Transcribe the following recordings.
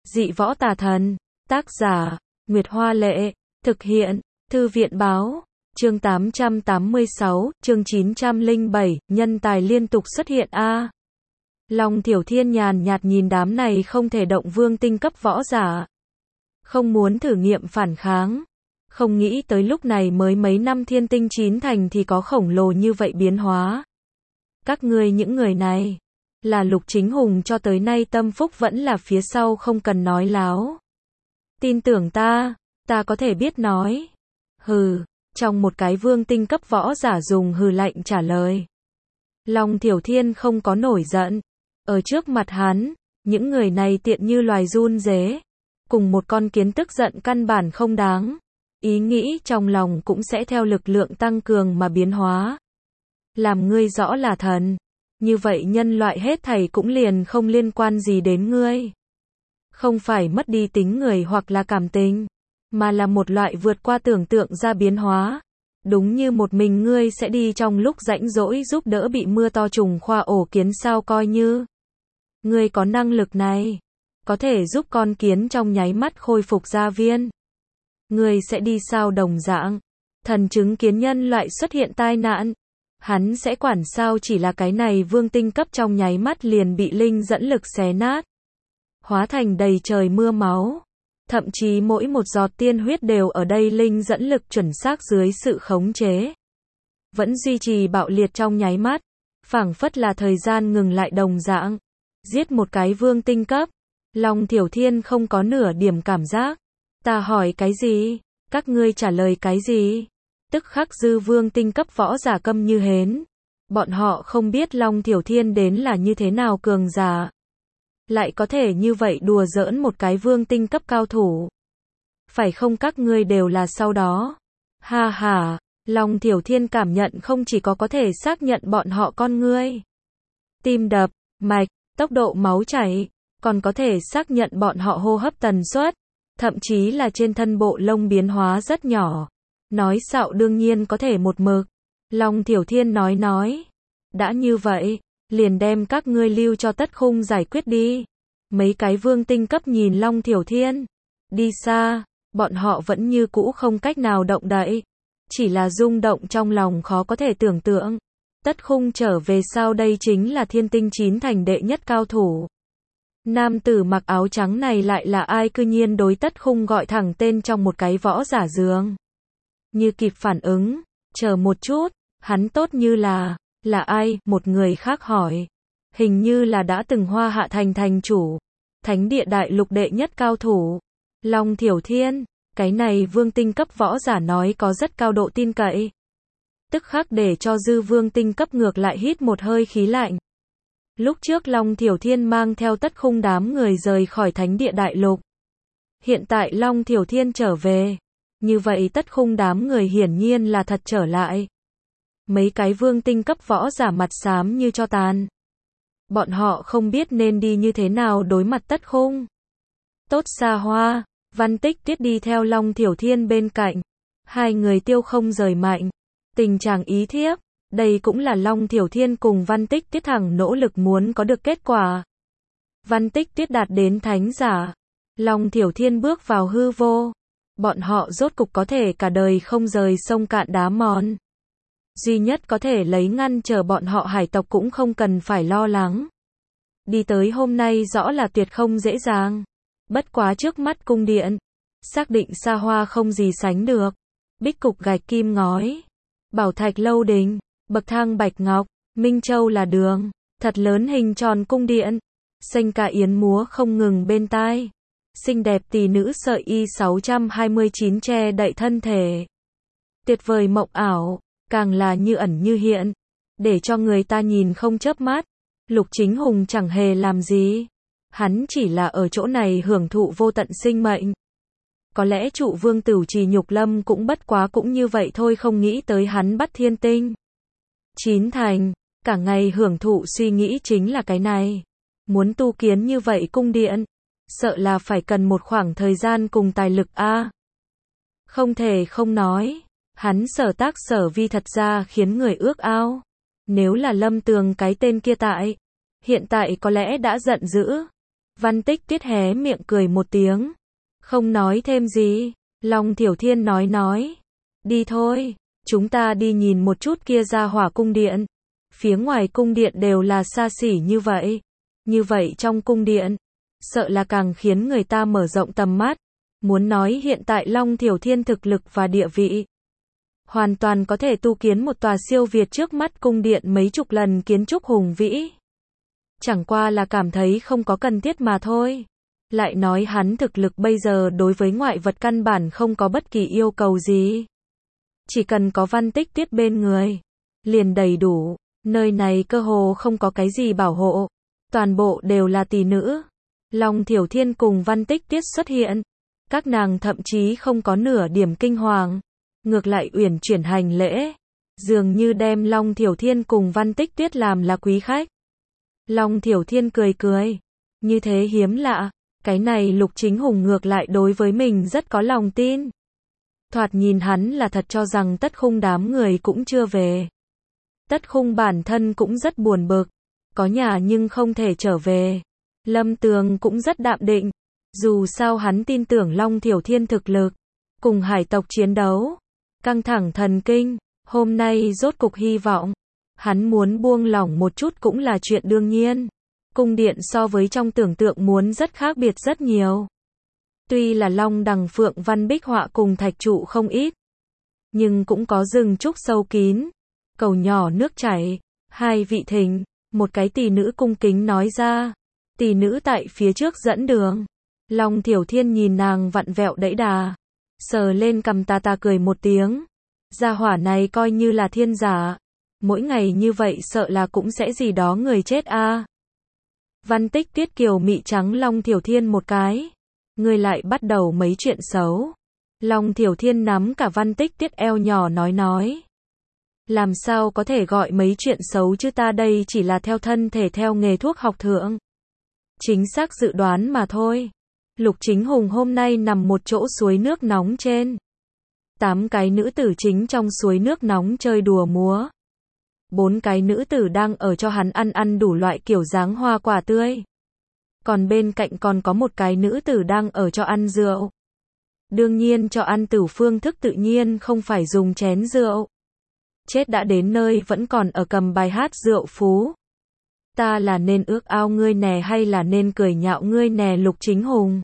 Dị võ tà thần. Tác giả, Nguyệt Hoa Lệ. Thực hiện, Thư viện Báo. Chương 886, chương 907, nhân tài liên tục xuất hiện a. Long Thiểu Thiên nhàn nhạt nhìn đám này không thể động vương tinh cấp võ giả. Không muốn thử nghiệm phản kháng. Không nghĩ tới lúc này mới mấy năm thiên tinh 9 thành thì có khổng lồ như vậy biến hóa. Các ngươi những người này, là Lục Chính Hùng cho tới nay tâm phúc vẫn là phía sau không cần nói láo. Tin tưởng ta có thể biết nói. Hừ, trong một cái vương tinh cấp võ giả dùng hừ lạnh trả lời. Long Thiểu Thiên không có nổi giận. Ở trước mặt hắn, những người này tiện như loài run rế. Cùng một con kiến tức giận căn bản không đáng. Ý nghĩ trong lòng cũng sẽ theo lực lượng tăng cường mà biến hóa. Làm ngươi rõ là thần. Như vậy nhân loại hết thảy cũng liền không liên quan gì đến ngươi. Không phải mất đi tính người hoặc là cảm tình, mà là một loại vượt qua tưởng tượng ra biến hóa. Đúng như một mình ngươi sẽ đi trong lúc rãnh rỗi giúp đỡ bị mưa to trùng khoa ổ kiến sao, coi như ngươi có năng lực này, có thể giúp con kiến trong nháy mắt khôi phục gia viên. Ngươi sẽ đi sao đồng dạng. Thần chứng kiến nhân loại xuất hiện tai nạn, hắn sẽ quản sao chỉ là cái này vương tinh cấp trong nháy mắt liền bị linh dẫn lực xé nát. Hóa thành đầy trời mưa máu. Thậm chí mỗi một giọt tiên huyết đều ở đây linh dẫn lực chuẩn xác dưới sự khống chế. Vẫn duy trì bạo liệt trong nháy mắt. Phảng phất là thời gian ngừng lại đồng dạng. Giết một cái vương tinh cấp. Long Thiểu Thiên không có nửa điểm cảm giác. Ta hỏi cái gì? Các ngươi trả lời cái gì? Tức khắc dư vương tinh cấp võ giả câm như hến. Bọn họ không biết Long Thiểu Thiên đến là như thế nào cường giả. Lại có thể như vậy đùa giỡn một cái vương tinh cấp cao thủ. Phải không các ngươi đều là sau đó? Ha ha, Long Thiểu Thiên cảm nhận không chỉ có thể xác nhận bọn họ con ngươi. Tim đập, mạch, tốc độ máu chảy, còn có thể xác nhận bọn họ hô hấp tần suất, thậm chí là trên thân bộ lông biến hóa rất nhỏ. Nói xạo đương nhiên có thể một mực. Long Thiểu Thiên nói. Đã như vậy, liền đem các ngươi lưu cho Tất Khung giải quyết đi. Mấy cái vương tinh cấp nhìn Long Thiểu Thiên. Đi xa, bọn họ vẫn như cũ không cách nào động đậy. Chỉ là rung động trong lòng khó có thể tưởng tượng. Tất Khung trở về sao, đây chính là thiên tinh 9 thành đệ nhất cao thủ. Nam tử mặc áo trắng này lại là ai, cư nhiên đối Tất Khung gọi thẳng tên trong một cái võ giả giường. Như kịp phản ứng, chờ một chút, hắn tốt như là ai? Một người khác hỏi. Hình như là đã từng Hoa Hạ thành thành chủ, thánh địa đại lục đệ nhất cao thủ. Long Thiểu Thiên, cái này vương tinh cấp võ giả nói có rất cao độ tin cậy. Tức khắc để cho dư vương tinh cấp ngược lại hít một hơi khí lạnh. Lúc trước Long Thiểu Thiên mang theo Tất Khung đám người rời khỏi thánh địa đại lục. Hiện tại Long Thiểu Thiên trở về. Như vậy Tất Khung đám người hiển nhiên là thật trở lại. Mấy cái vương tinh cấp võ giả mặt xám như tro tàn. Bọn họ không biết nên đi như thế nào đối mặt Tất Khung. Tốt Xa Hoa, Văn Tích Tiết đi theo Long Thiểu Thiên bên cạnh. Hai người tiêu không rời mạnh. Tình trạng ý thiếp, đây cũng là Long Thiểu Thiên cùng Văn Tích Tiết thẳng nỗ lực muốn có được kết quả. Văn Tích Tiết đạt đến thánh giả. Long Thiểu Thiên bước vào hư vô. Bọn họ rốt cục có thể cả đời không rời sông cạn đá mòn. Duy nhất có thể lấy ngăn trở bọn họ hải tộc cũng không cần phải lo lắng. Đi tới hôm nay rõ là tuyệt không dễ dàng. Bất quá trước mắt cung điện, xác định xa hoa không gì sánh được. Bích cục gạch kim ngói, bảo thạch lâu đình, bậc thang bạch ngọc, Minh Châu là đường, thật lớn hình tròn cung điện. Xanh ca yến múa không ngừng bên tai. Xinh đẹp tỷ nữ sợi y 629 che đậy thân thể. Tuyệt vời mộng ảo, càng là như ẩn như hiện, để cho người ta nhìn không chớp mắt. Lục Chính Hùng chẳng hề làm gì. Hắn chỉ là ở chỗ này hưởng thụ vô tận sinh mệnh. Có lẽ trụ vương Tửu Trì Nhục Lâm cũng bất quá cũng như vậy thôi, không nghĩ tới hắn bắt thiên tinh 9 thành, cả ngày hưởng thụ suy nghĩ chính là cái này. Muốn tu kiến như vậy cung điện, sợ là phải cần một khoảng thời gian cùng tài lực a. Không thể không nói, hắn sở tác sở vi thật ra khiến người ước ao. Nếu là Lâm Tường cái tên kia tại, hiện tại có lẽ đã giận dữ. Văn Tích Tuyết hé miệng cười một tiếng. Không nói thêm gì. Long Thiểu Thiên nói. Đi thôi. Chúng ta đi nhìn một chút kia ra hỏa cung điện. Phía ngoài cung điện đều là xa xỉ như vậy. Như vậy trong cung điện, sợ là càng khiến người ta mở rộng tầm mắt. Muốn nói hiện tại Long Thiểu Thiên thực lực và địa vị, hoàn toàn có thể tu kiến một tòa siêu việt trước mắt cung điện mấy chục lần kiến trúc hùng vĩ. Chẳng qua là cảm thấy không có cần thiết mà thôi. Lại nói hắn thực lực bây giờ đối với ngoại vật căn bản không có bất kỳ yêu cầu gì. Chỉ cần có Văn Tích Tuyết bên người, liền đầy đủ. Nơi này cơ hồ không có cái gì bảo hộ. Toàn bộ đều là tỷ nữ. Long Thiểu Thiên cùng Văn Tích Tuyết xuất hiện. Các nàng thậm chí không có nửa điểm kinh hoàng. Ngược lại uyển chuyển hành lễ. Dường như đem Long Thiểu Thiên cùng Văn Tích Tuyết làm là quý khách. Long Thiểu Thiên cười. Như thế hiếm lạ. Cái này Lục Chính Hùng ngược lại đối với mình rất có lòng tin. Thoạt nhìn hắn là thật cho rằng Tất Khung đám người cũng chưa về. Tất Khung bản thân cũng rất buồn bực. Có nhà nhưng không thể trở về. Lâm Tường cũng rất đạm định. Dù sao hắn tin tưởng Long Thiểu Thiên thực lực. Cùng hải tộc chiến đấu. Căng thẳng thần kinh. Hôm nay rốt cục hy vọng. Hắn muốn buông lỏng một chút cũng là chuyện đương nhiên. Cung điện so với trong tưởng tượng muốn rất khác biệt rất nhiều. Tuy là long đằng phượng văn bích họa cùng thạch trụ không ít. Nhưng cũng có rừng trúc sâu kín. Cầu nhỏ nước chảy. Hai vị thỉnh. Một cái tỷ nữ cung kính nói ra. Tỷ nữ tại phía trước dẫn đường. Long Thiểu Thiên nhìn nàng vặn vẹo đẫy đà. Sờ lên cằm ta cười một tiếng. Gia hỏa này coi như là thiên giả. Mỗi ngày như vậy sợ là cũng sẽ gì đó người chết a. Văn Tích Tuyết kiều mị trắng Long Thiểu Thiên một cái. Người lại bắt đầu mấy chuyện xấu. Long Thiểu Thiên nắm cả Văn Tích Tuyết eo nhỏ nói. Làm sao có thể gọi mấy chuyện xấu chứ, ta đây chỉ là theo thân thể theo nghề thuốc học thượng. Chính xác dự đoán mà thôi. Lục Chính Hùng hôm nay nằm một chỗ suối nước nóng trên. 8 cái nữ tử chính trong suối nước nóng chơi đùa múa. 4 cái nữ tử đang ở cho hắn ăn đủ loại kiểu dáng hoa quả tươi. Còn bên cạnh còn có một cái nữ tử đang ở cho ăn rượu. Đương nhiên cho ăn tử phương thức tự nhiên không phải dùng chén rượu. Chết đã đến nơi vẫn còn ở cầm bài hát rượu phú. Ta là nên ước ao ngươi nè hay là nên cười nhạo ngươi nè Lục Chính Hùng.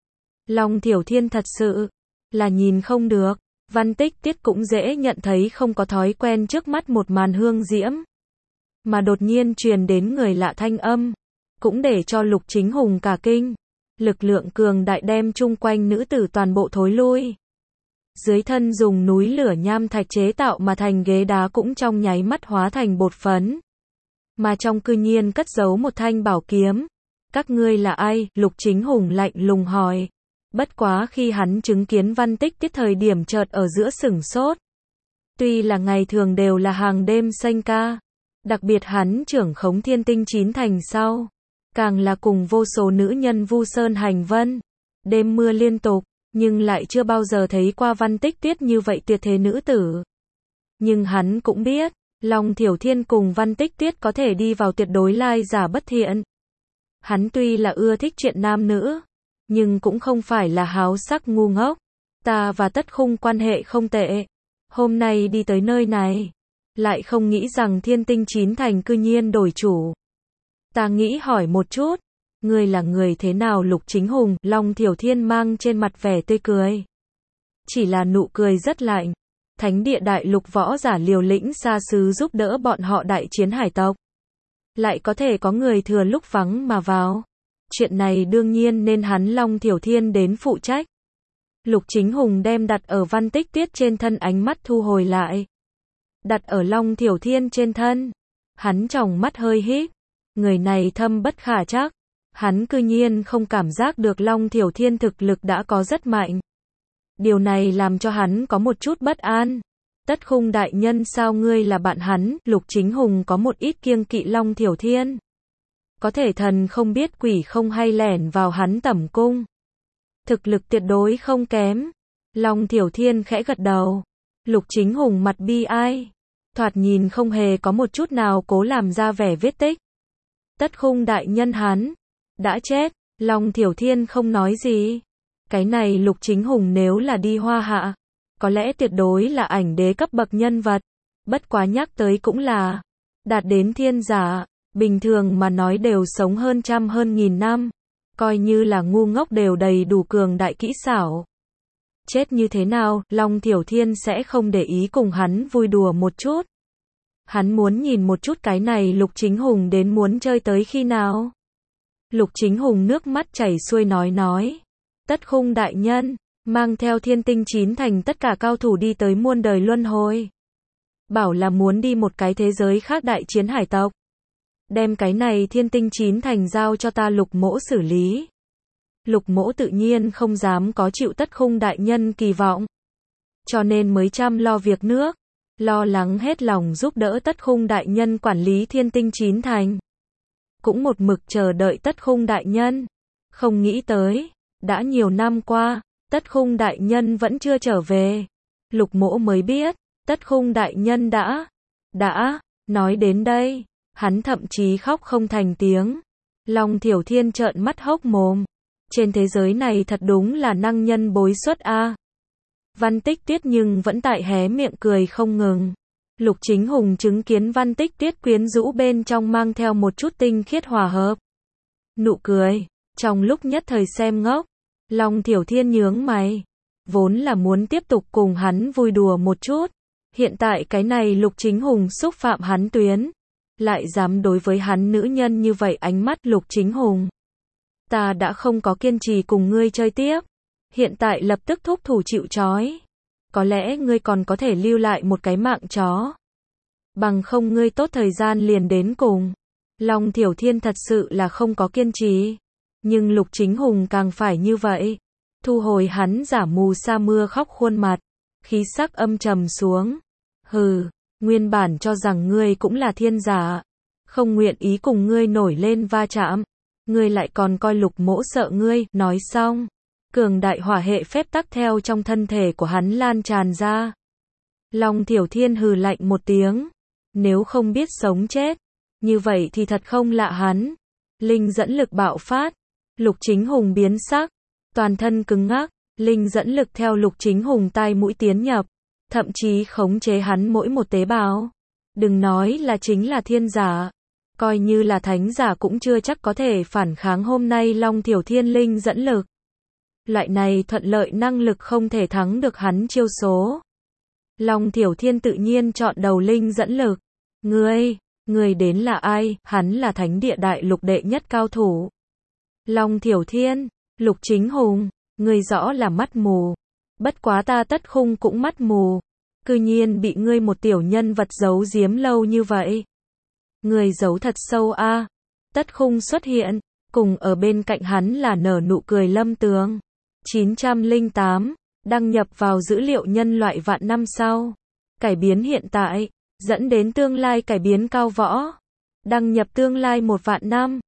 Long Thiểu Thiên thật sự là nhìn không được. Văn Tích Tuyết cũng dễ nhận thấy không có thói quen trước mắt một màn hương diễm. Mà đột nhiên truyền đến người lạ thanh âm. Cũng để cho Lục Chính Hùng cả kinh. Lực lượng cường đại đem chung quanh nữ tử toàn bộ thối lui. Dưới thân dùng núi lửa nham thạch chế tạo mà thành ghế đá cũng trong nháy mắt hóa thành bột phấn. Mà trong cư nhiên cất giấu một thanh bảo kiếm. Các ngươi là ai? Lục Chính Hùng lạnh lùng hỏi. Bất quá khi hắn chứng kiến Văn Tích Tuyết thời điểm chợt ở giữa sửng sốt. Tuy là ngày thường đều là hàng đêm xanh ca. Đặc biệt hắn trưởng khống thiên tinh 9 thành sau. Càng là cùng vô số nữ nhân vu sơn hành vân. Đêm mưa liên tục. Nhưng lại chưa bao giờ thấy qua Văn Tích Tuyết như vậy tuyệt thế nữ tử. Nhưng hắn cũng biết. Long Thiểu Thiên cùng Văn Tích Tuyết có thể đi vào tuyệt đối lai giả bất thiện. Hắn tuy là ưa thích chuyện nam nữ. Nhưng cũng không phải là háo sắc ngu ngốc. Ta và Tất Khung quan hệ không tệ. Hôm nay đi tới nơi này. Lại không nghĩ rằng thiên tinh 9 thành cư nhiên đổi chủ. Ta nghĩ hỏi một chút. Ngươi là người thế nào Lục Chính Hùng? Long Thiểu Thiên mang trên mặt vẻ tươi cười. Chỉ là nụ cười rất lạnh. Thánh địa đại lục võ giả liều lĩnh xa xứ giúp đỡ bọn họ đại chiến hải tộc. Lại có thể có người thừa lúc vắng mà vào. Chuyện này đương nhiên nên hắn Long Thiểu Thiên đến phụ trách. Lục Chính Hùng đem đặt ở Văn Tích Tuyết trên thân ánh mắt thu hồi lại. Đặt ở Long Thiểu Thiên trên thân. Hắn tròng mắt hơi híp. Người này thâm bất khả trắc. Hắn cư nhiên không cảm giác được Long Thiểu Thiên thực lực đã có rất mạnh. Điều này làm cho hắn có một chút bất an. Tất Khung đại nhân sao ngươi là bạn hắn? Lục Chính Hùng có một ít kiêng kỵ Long Thiểu Thiên. Có thể thần không biết quỷ không hay lẻn vào hắn tẩm cung. Thực lực tuyệt đối không kém. Long Thiểu Thiên khẽ gật đầu. Lục Chính Hùng mặt bi ai. Thoạt nhìn không hề có một chút nào cố làm ra vẻ vết tích. Tất Khung đại nhân hắn đã chết. Long Thiểu Thiên không nói gì. Cái này Lục Chính Hùng nếu là đi Hoa Hạ, có lẽ tuyệt đối là ảnh đế cấp bậc nhân vật. Bất quá nhắc tới cũng là, đạt đến thiên giả, bình thường mà nói đều sống hơn trăm hơn nghìn năm. Coi như là ngu ngốc đều đầy đủ cường đại kỹ xảo. Chết như thế nào, Long Thiểu Thiên sẽ không để ý cùng hắn vui đùa một chút. Hắn muốn nhìn một chút cái này Lục Chính Hùng đến muốn chơi tới khi nào. Lục Chính Hùng nước mắt chảy xuôi nói. Tất Khung đại nhân, mang theo Thiên Tinh Chín Thành tất cả cao thủ đi tới muôn đời luân hồi. Bảo là muốn đi một cái thế giới khác đại chiến hải tộc. Đem cái này Thiên Tinh Chín Thành giao cho ta Lục Mỗ xử lý. Lục Mỗ tự nhiên không dám có chịu Tất Khung đại nhân kỳ vọng. Cho nên mới chăm lo việc nước. Lo lắng hết lòng giúp đỡ Tất Khung đại nhân quản lý Thiên Tinh Chín Thành. Cũng một mực chờ đợi Tất Khung đại nhân. Không nghĩ tới, đã nhiều năm qua, Tất Khung đại nhân vẫn chưa trở về. Lục Mỗ mới biết, Tất Khung đại nhân đã, nói đến đây, hắn thậm chí khóc không thành tiếng. Long Thiểu Thiên trợn mắt hốc mồm. Trên thế giới này thật đúng là năng nhân bối xuất a. Văn Tích Tuyết nhưng vẫn tại hé miệng cười không ngừng. Lục Chính Hùng chứng kiến Văn Tích Tuyết quyến rũ bên trong mang theo một chút tinh khiết hòa hợp. Nụ cười, trong lúc nhất thời xem ngốc, Long Thiểu Thiên nhướng mày. Vốn là muốn tiếp tục cùng hắn vui đùa một chút. Hiện tại cái này Lục Chính Hùng xúc phạm hắn tuyến. Lại dám đối với hắn nữ nhân như vậy ánh mắt Lục Chính Hùng. Ta đã không có kiên trì cùng ngươi chơi tiếp. Hiện tại lập tức thúc thủ chịu trói. Có lẽ ngươi còn có thể lưu lại một cái mạng chó. Bằng không ngươi tốt thời gian liền đến cùng. Long Thiểu Thiên thật sự là không có kiên trì. Nhưng Lục Chính Hùng càng phải như vậy. Thu hồi hắn giả mù sa mưa khóc khuôn mặt. Khí sắc âm trầm xuống. Hừ, nguyên bản cho rằng ngươi cũng là thiên giả. Không nguyện ý cùng ngươi nổi lên va chạm. Ngươi lại còn coi Lục Mỗ sợ ngươi. Nói xong, cường đại hỏa hệ phép tắc theo trong thân thể của hắn lan tràn ra. Long Thiểu Thiên hừ lạnh một tiếng. Nếu không biết sống chết, như vậy thì thật không lạ hắn. Linh dẫn lực bạo phát. Lục Chính Hùng biến sắc. Toàn thân cứng ngắc. Linh dẫn lực theo Lục Chính Hùng tai mũi tiến nhập. Thậm chí khống chế hắn mỗi một tế bào. Đừng nói là chính là thiên giả. Coi như là thánh giả cũng chưa chắc có thể phản kháng hôm nay Long Thiểu Thiên linh dẫn lực. Loại này thuận lợi năng lực không thể thắng được hắn chiêu số. Long Thiểu Thiên tự nhiên chọn đầu linh dẫn lực. Ngươi đến là ai? Hắn là thánh địa đại lục đệ nhất cao thủ. Long Thiểu Thiên, Lục Chính Hùng, ngươi rõ là mắt mù. Bất quá ta Tất Khung cũng mắt mù. Cư nhiên bị ngươi một tiểu nhân vật giấu giếm lâu như vậy. Ngươi giấu thật sâu a. Tất Khung xuất hiện, cùng ở bên cạnh hắn là nở nụ cười Lâm Tường. 908, đăng nhập vào dữ liệu nhân loại vạn năm sau. Cải biến hiện tại, dẫn đến tương lai cải biến cao võ. Đăng nhập tương lai 1 vạn năm.